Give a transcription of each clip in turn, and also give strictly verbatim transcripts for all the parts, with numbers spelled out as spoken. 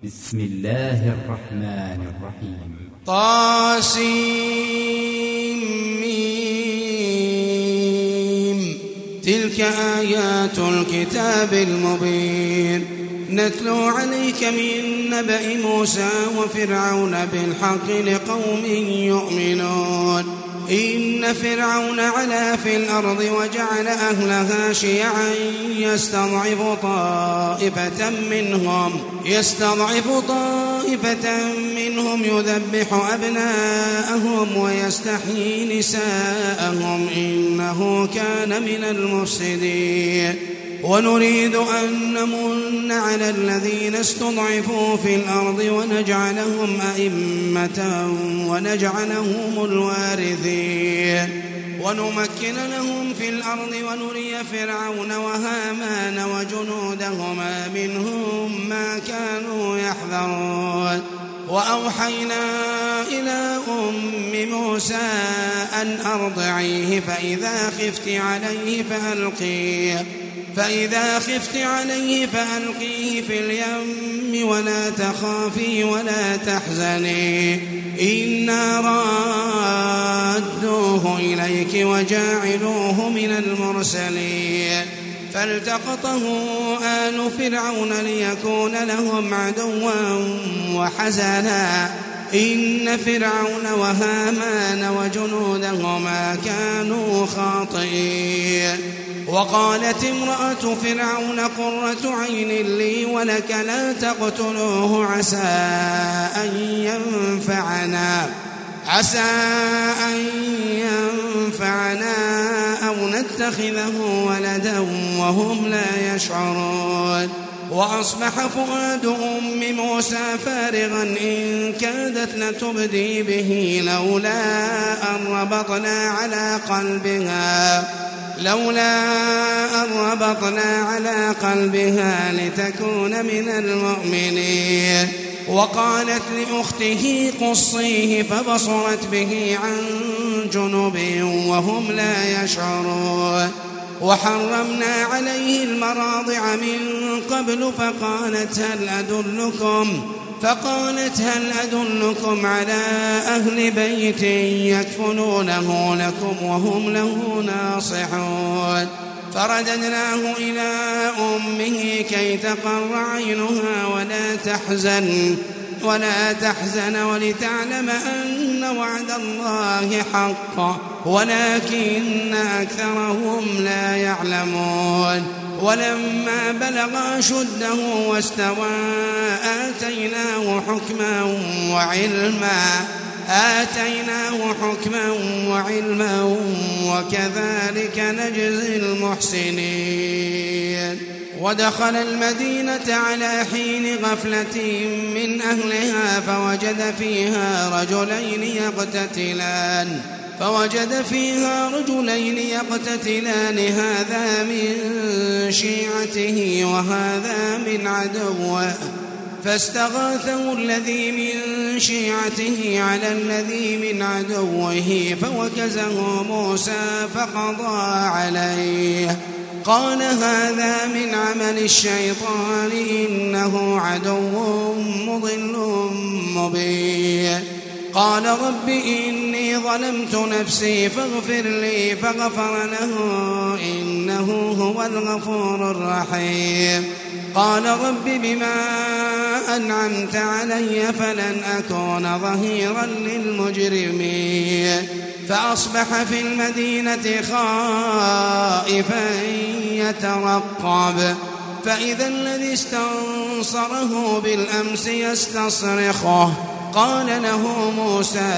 بسم الله الرحمن الرحيم. طاسيم. تلك آيات الكتاب المبين. نتلو عليك من نبأ موسى وفرعون بالحق لقوم يؤمنون. إن فرعون علا في الأرض وجعل أهلها شيعا يستضعف طائفة منهم يستضعف طائفة منهم يذبح أبناءهم ويستحيي نساءهم إنه كان من المفسدين. ونريد أن نمن على الذين استضعفوا في الأرض ونجعلهم أئمة ونجعلهم الوارثين ونمكن لهم في الأرض ونري فرعون وهامان وجنودهما منهم ما كانوا يحذرون. وأوحينا إلى أم موسى أن أرضعيه فإذا خفت عليه فألقيه فإذا خفت عليه فألقيه في اليم ولا تخافي ولا تحزني إنا رادوه إليك وجاعلوه من المرسلين. فالتقطه آل فرعون ليكون لهم عدوا وحزنا إن فرعون وهامان وجنودهما كانوا خاطئين. وقالت امرأة فرعون قرة عين لي ولك لا تقتلوه عسى أن ينفعنا عسى أن ينفعنا أو نتخذه ولدا وهم لا يشعرون. وأصبح فؤاد أم موسى فارغا إن كادت لتبدي به لولا أن ربطنا على قلبها لولا أن ربطنا على قلبها لتكون من المؤمنين. وقالت لأخته قصيه فبصرت به عن جنب وهم لا يشعرون. وحرمنا عليه المراضع من قبل فقالت هل أدلكم فقالت هل أدلكم على أهل بيت يكفلونه لكم وهم له ناصحون. فرددناه إلى أمه كي تقر عينها ولا تحزن ولا تحزن ولتعلم أن وعد الله حق ولكن أكثرهم لا يعلمون. ولما بلغ أشده واستوى آتيناه حكما وعلما آتيناه حكما وعلما وكذلك نجزي المحسنين. ودخل المدينة على حين غفلة من أهلها فوجد فيها رجلين يقتتلان فوجد فيها رجلين يقتتلان هذا من شيعته وهذا من عدوه فاستغاثه الذي من شيعته على الذي من عدوه فوكزه موسى فقضى عليه. قال هذا من عمل الشيطان إنه عدو مضل مبين. قال رب إني ظلمت نفسي فاغفر لي فغفر له إنه هو الغفور الرحيم. قال رب بما أنعمت علي فلن أكون ظهيرا للمجرمين. فأصبح في المدينة خائفا يترقب فإذا الذي استنصره بالأمس يستصرخه. قال له موسى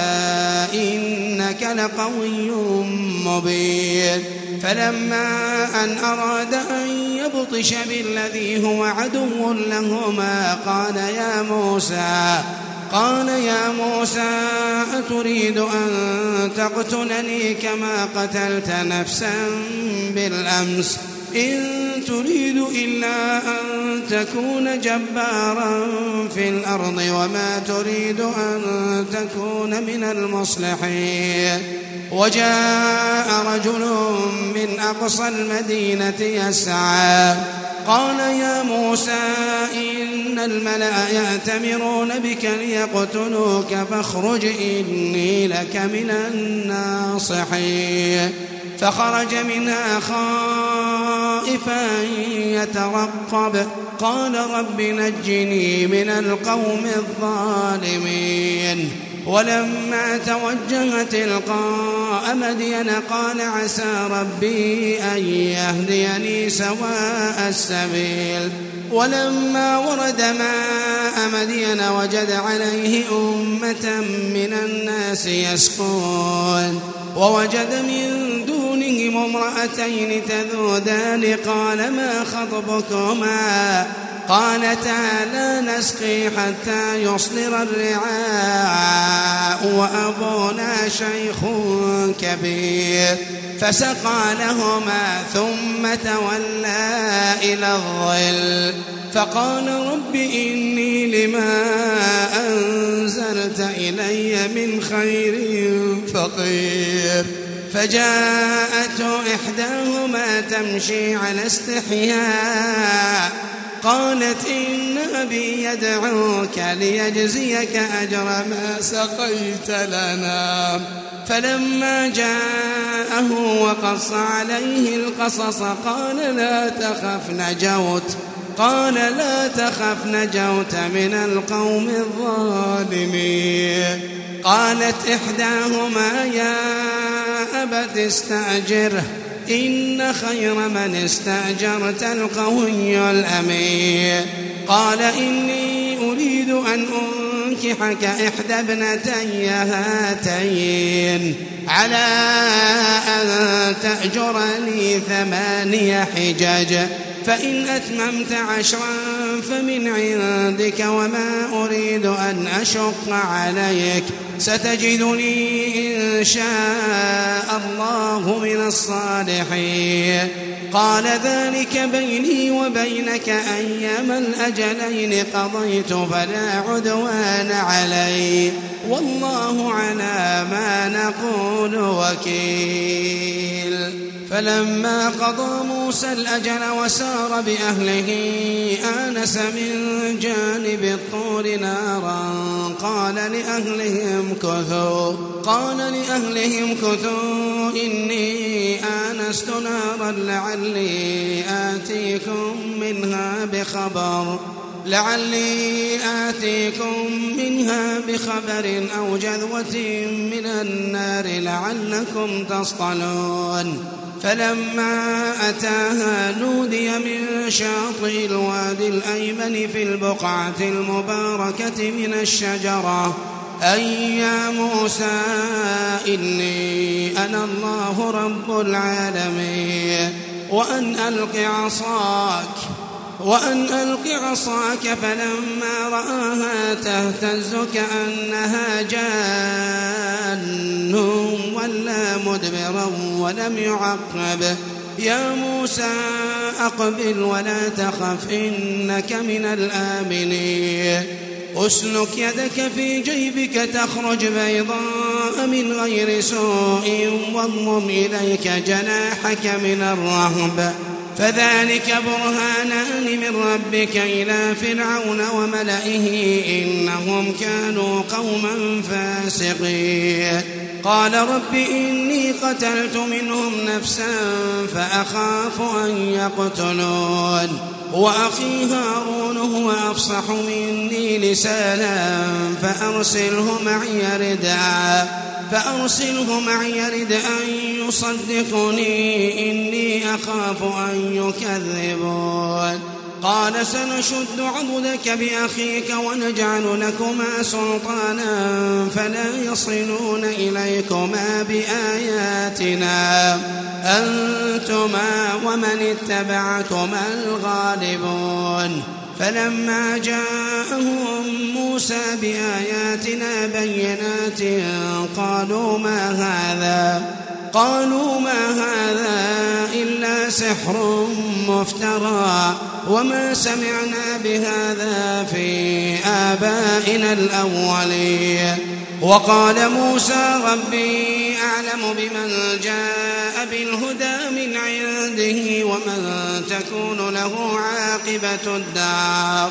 إنك لقوي مبين. فلما أن أراد أن يبطش بالذي هو عدو لهما قال يا موسى قال يا موسى أتريد أن تقتلني كما قتلت نفسا بالأمس إن تريد إلا أن تكون جبارا في الأرض وما تريد أن تكون من المصلحين. وجاء رجل من أقصى المدينة يسعى قال يا موسى إن إن الملأ يأتمرون بك ليقتلوك فاخرج إني لك من الناصحين فخرج منها خائفا يترقب قال رب نجني من القوم الظالمين ولما توجه تلقاء مدين قال عسى ربي أن يهديني سواء السبيل ولما ورد ماء مدين وجد عليه أمة من الناس يسقون ووجد من دونهم امرأتين تذودان قال ما خطبكما قالتا لا نسقي حتى يصدر الرعاء وأبونا شيخ كبير فسقى لهما ثم تولى إلى الظل فقال رب إني لما أنزلت إلي من خير فقير فجاءته إحداهما تمشي على استحياء قالت إن أبي يدعوك ليجزيك أجر ما سقيت لنا فلما جاءه وقص عليه القصص قال لا تخف نجوت قال لا تخف نجوت من القوم الظالمين قالت إحداهما يا أبت استأجره إن خير من استأجرت القوي الأمين قال إني أريد أن أنكحك إحدى ابنتي هاتين على أن تأجرني ثماني حجج فإن أتممت عشرا فمن عندك وما أريد أن أشق عليك ستجدني إن شاء الله من الصالحين قال ذلك بيني وبينك أيما الأجلين قضيت فلا عدوان علي والله على ما نقول وكيل فلما قضى موسى الأجل وسار بأهله آنس من جانب الطور نارا قال لأهلهم كثوا قال لأهلهم كثوا إني آنست نارا لعلي آتيكم منها بخبر لعلي آتيكم منها بخبر أو جذوة من النار لعلكم تصطلون فلما أتاها نودي من شاطئ الوادي الأيمن في البقعة المباركة من الشجرة أي يا موسى إني أنا الله رب العالمين وأن ألق عصاك وأن ألق عصاك فلما رآها تهتز كأنها جان ولا مدبرا ولم يعقب يا موسى أقبل ولا تخف إنك من الآمنين أسلك يدك في جيبك تخرج بيضاء من غير سوء واضمم إليك جناحك من الرهب فذلك برهانان من ربك إلى فرعون وملئه إنهم كانوا قوما فاسقين قال رب إني قتلت منهم نفسا فأخاف أن يقتلون وأخي هارون هو أفصح مني لسانا فأرسله معي ردا فأرسله معي رد أن يصدقني إني أخاف أن يكذبون قال سنشد عضدك بأخيك ونجعل لكما سلطانا فلا يصلون إليكما بآياتنا أنتما ومن اتبعكما الغالبون فلما جاءهم موسى بآياتنا بينات قالوا ما هذا قالوا ما هذا إلا سحر مفترى وما سمعنا بهذا في آبائنا الأولين وقال موسى ربي أعلم بمن جاء بالهدى من عنده ومن تكون له عاقبة الدار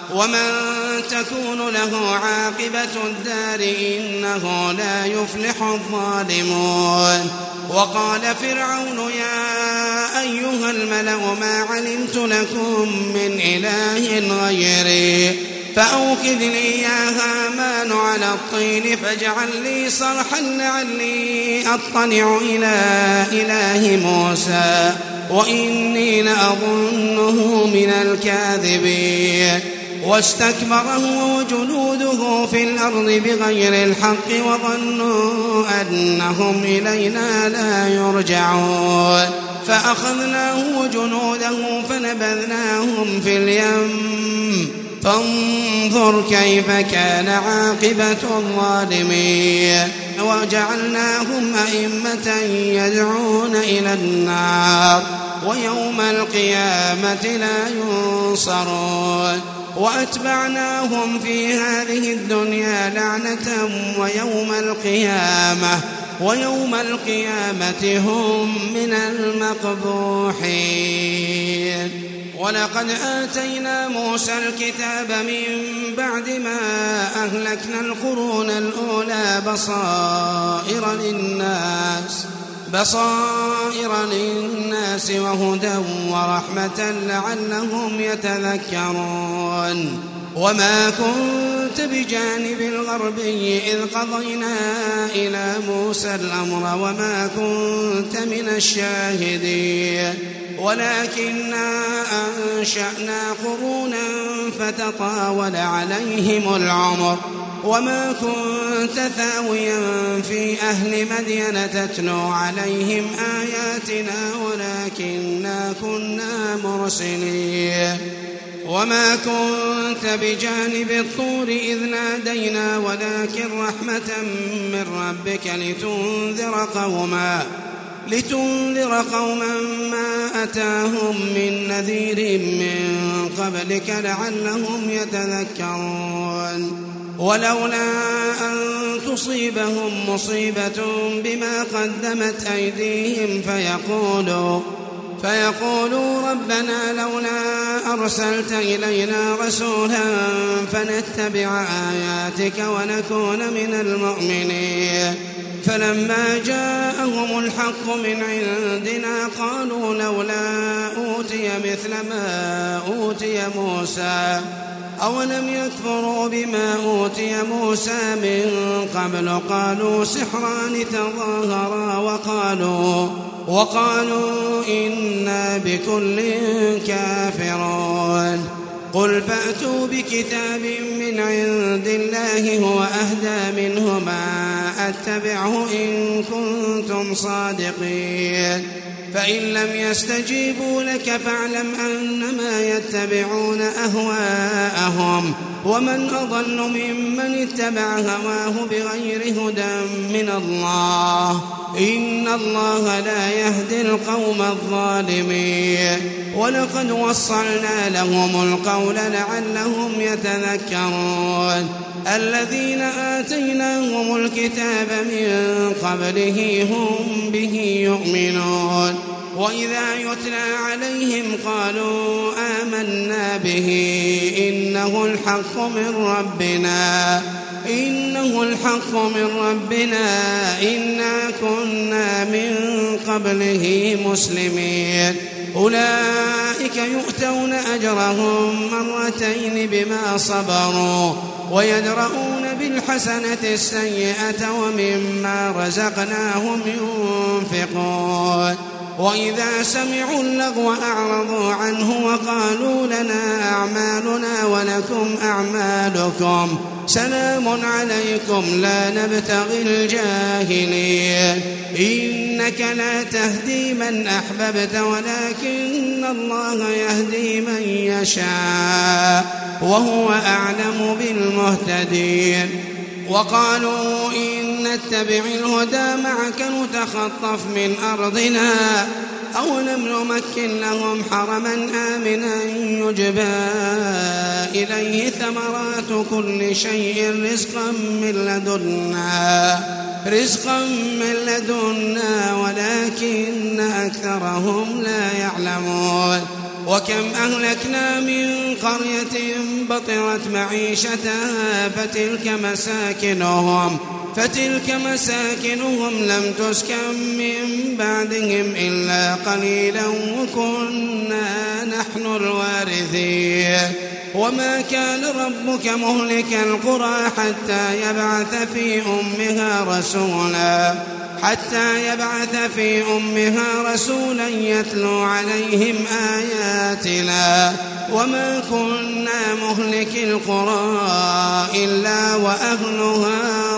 ومن تكون له عاقبة الدار إنه لا يفلح الظالمون. وقال فرعون يا أيها الملأ ما علمت لكم من إله غيري فأوقد لي يا هامان على الطين فاجعل لي صرحا لعلي أطلع إلى إله موسى وإني لأظنه من الكاذبين. واستكبر هو وجنوده في الأرض بغير الحق وظنوا أنهم إلينا لا يرجعون. فأخذناه وجنوده فنبذناهم في اليم فانظر كيف كان عاقبة الظالمين. وجعلناهم أئمة يدعون إلى النار ويوم القيامة لا ينصرون. وأتبعناهم في هذه الدنيا لعنة ويوم القيامة ويوم القيامة هم من المقبوحين. ولقد آتينا موسى الكتاب من بعد ما أهلكنا القرون الأولى بصائر للناس بصائر للناس وهدى ورحمة لعلهم يتذكرون. وما كنت بجانب الغربي إذ قضينا إلى موسى الأمر وما كنت من الشاهدين ولكننا أنشأنا قرونا فتطاول عليهم العمر وما كنت ثاويا في أهل مدين تتلو عليهم آياتنا ولكننا كنا مرسلين. وما كنت بجانب الطور إذ نادينا ولكن رحمة من ربك لتنذر قوما لتنذر قوما ما أتاهم من نذير من قبلك لعلهم يتذكرون. ولولا أن تصيبهم مصيبة بما قدمت أيديهم فيقولوا فيقولوا ربنا لولا أرسلت إلينا رسولا فنتبع آياتك ونكون من المؤمنين. فلما جاءهم الحق من عندنا قالوا لولا أوتي مثل ما أوتي موسى أولم يكفروا بما أوتي موسى من قبل قالوا سحران تظاهرا وقالوا وقالوا إنا بكل كافرون. قل فأتوا بكتاب من عند الله هو أهدى منهما أتبعه إن كنتم صادقين. فإن لم يستجيبوا لك فاعلم أنما يتبعون أهواءهم ومن أضل ممن اتبع هواه بغير هدى من الله إن الله لا يهدي القوم الظالمين. ولقد وصلنا لهم القول لعلهم يتذكرون. الذين آتيناهم الكتاب من قبله هم به يؤمنون. وإذا يتلى عليهم قالوا آمنا به إنه الحق من ربنا إنه الحق من ربنا إنا كنا من قبله مسلمين. أولئك يؤتون أجرهم مرتين بما صبروا ويدرؤون بالحسنة السيئة ومما رزقناهم ينفقون. وإذا سمعوا اللغو أعرضوا عنه وقالوا لنا أعمالنا ولكم أعمالكم سلام عليكم لا نبتغي الجاهلين. إنك لا تهدي من أحببت ولكن الله يهدي من يشاء وهو أعلم بالمهتدين. وقالوا إن نتبع الهدى معك نتخطف من أرضنا أولم نمكن لهم حرما آمنا يجبى إليه ثمرات كل شيء رزقا من لدنا رزقا من لدنا ولكن أكثرهم لا يعلمون. وكم أهلكنا من قرية بطرت معيشتها فتلك مساكنهم فتلك مساكنهم لم تسكن من بعدهم إلا قليلا وكنا نحن الوارثين وما كان ربك مهلك القرى حتى يبعث في أمها رسولا حتى يبعث في أمها رسولا يتلو عليهم آياتنا وما كنا مهلك القرى إلا وأهلها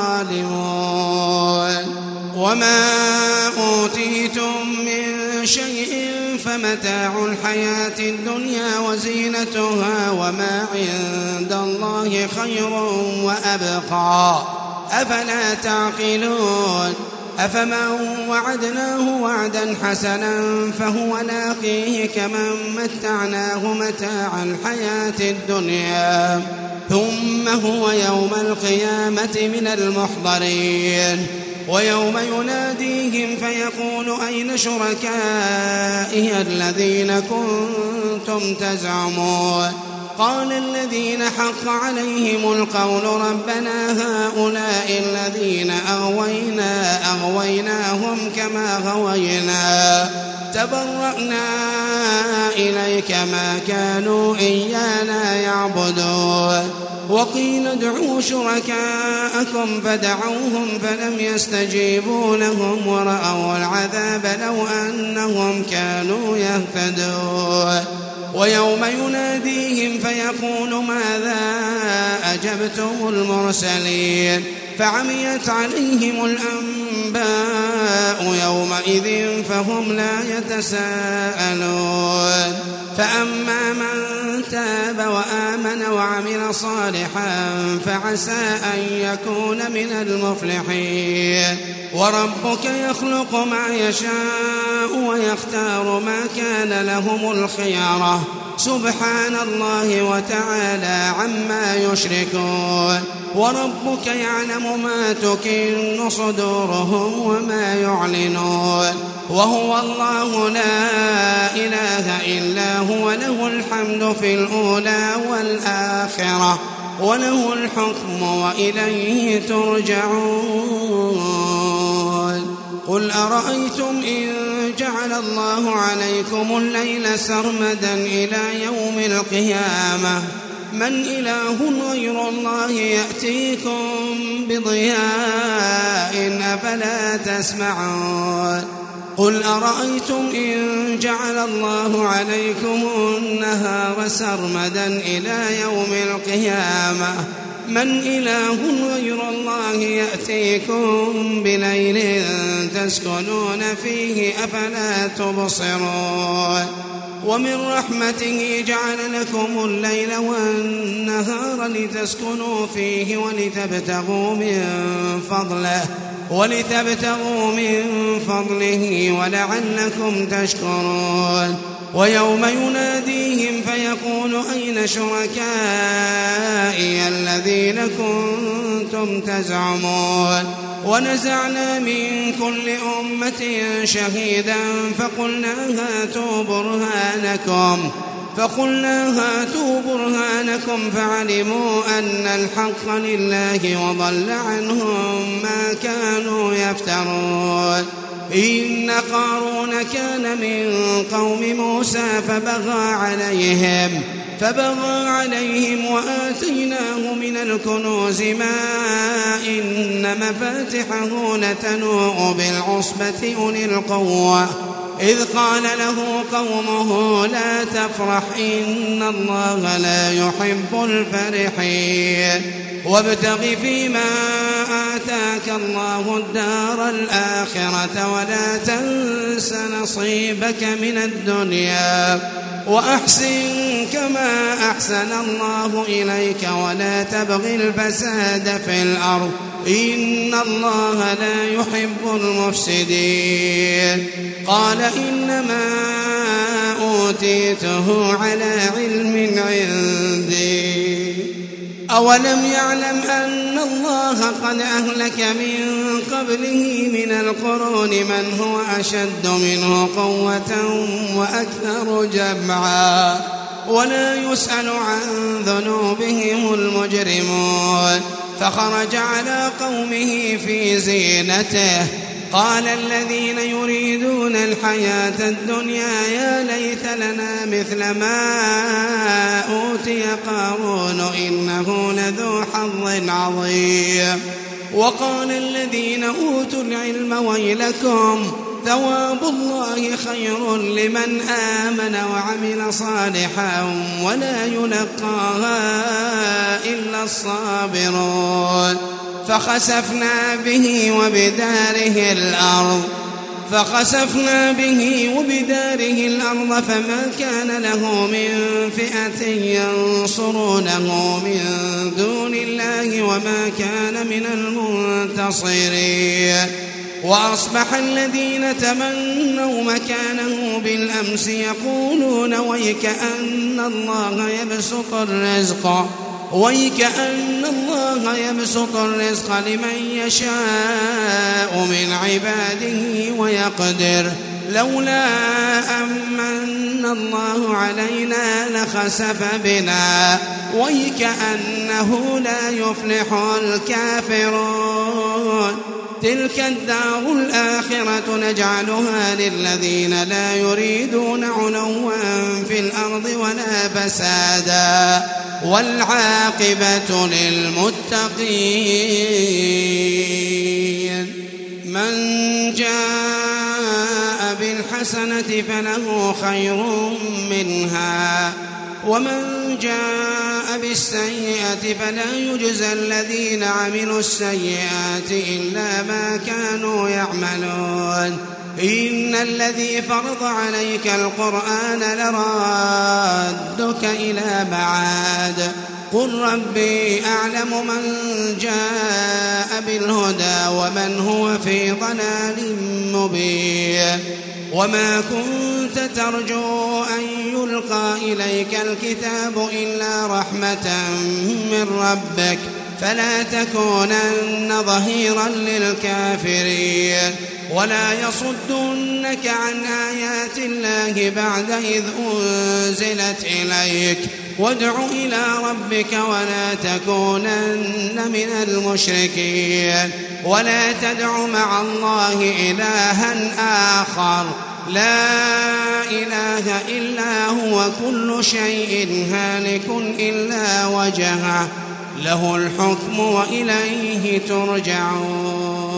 ظالمون وما أوتيتم من شيء فمتاع الحياة الدنيا وزينتها وما عند الله خير وأبقى أفلا تعقلون أفمن وعدناه وعدا حسنا فهو لاقيه كمن متعناه متاع الحياة الدنيا ثم هو يوم القيامة من المحضرين ويوم يناديهم فيقول أين شركائي الذين كنتم تزعمون قال الذين حق عليهم القول ربنا هؤلاء الذين أغوينا أغويناهم كما غوينا تبرأنا إليك ما كانوا إيانا يعبدون وقيل ادعوا شركاءكم فدعوهم فلم يستجيبوا لهم ورأوا العذاب لو أنهم كانوا يهتدون ويوم يناديهم فيقول ماذا أجبتم المرسلين فعميت عليهم الأنباء يومئذ فهم لا يتساءلون فأما من تاب وآمن وعمل صالحا فعسى أن يكون من المفلحين وربك يخلق ما يشاء ويختار ما كان لهم الخيرة سبحان الله وتعالى عما يشركون وربك يعلم ما تكن صدورهم وما يعلنون وهو الله لا إله إلا هو له الحمد في الأولى والآخرة وله الحكم وإليه ترجعون قل أرأيتم إن جعل الله عليكم الليل سرمدا إلى يوم القيامة من إله غير الله يأتيكم بضياء أفلا تسمعون قل أرأيتم إن جعل الله عليكم النهار سرمدا إلى يوم القيامة من إله غير الله يأتيكم بليل تسكنون فيه أفلا تبصرون ومن رحمته جعل لكم الليل والنهار لتسكنوا فيه ولتبتغوا من فضله ولتبتغوا من فضله ولعلكم تشكرون ويوم يناديهم فيقول أين شركائي الذين كنتم تزعمون ونزعنا من كل أمة شهيدا فقلنا هاتوا برهانكم فقلنا هاتوا برهانكم فعلموا أن الحق لله وضل عنهم ما كانوا يفترون إن قارون كان من قوم موسى فبغى عليهم فبغى عليهم وآتيناه من الكنوز ما إن مفاتحه لتنوء بالعصبة أولي القوة إذ قال له قومه لا تفرح إن الله لا يحب الفرحين وابتغ فيما آتاك الله الدار الآخرة ولا تنس نصيبك من الدنيا وأحسن كما أحسن الله إليك ولا تبغ الفساد في الأرض إن الله لا يحب المفسدين قال إنما أوتيته على علم عندي أولم يعلم أن الله قد أهلك من قبله من القرون من هو أشد منه قوة وأكثر جمعا ولا يسأل عن ذنوبهم المجرمون فخرج على قومه في زينته قال الذين يريدون الحياة الدنيا يا ليت لنا مثل ما أوتي قارون إنه لذو حظ عظيم وقال الذين أوتوا العلم ويلكم ثواب الله خير لمن آمن وعمل صالحا ولا يلقاها إلا الصابرون فخسفنا به وبداره الأرض فخسفنا به وبداره الأرض فما كان له من فئة ينصرونه من دون الله وما كان من المنتصرين وأصبح الذين تمنوا مكانه بالأمس يقولون ويكأن الله يبسط الرزق ويكأن الله يبسط الرزق لمن يشاء من عباده ويقدر لولا أمن الله علينا لخسف بنا ويكأنه لا يفلح الكافرون تلك الدار الآخرة نجعلها للذين لا يريدون علوا في الأرض ولا فسادا والعاقبة للمتقين من جاء بالحسنة فله خير منها ومن جاء بالسيئة فلا يجزى الذين عملوا السيئات إلا ما كانوا يعملون إن الذي فرض عليك القرآن لرادك إلى معاد قل ربي أعلم من جاء بالهدى ومن هو في ضلال مبين وما كنت ترجو أن يلقى إليك الكتاب إلا رحمة من ربك فلا تكونن ظهيرا للكافرين ولا يصدنك عن آيات الله بعد إذ أنزلت إليك وادع إلى ربك ولا تكونن من المشركين ولا تدع مع الله إلها آخر لا إله إلا هو كل شيء هالك إلا وجهه له الحكم وإليه ترجعون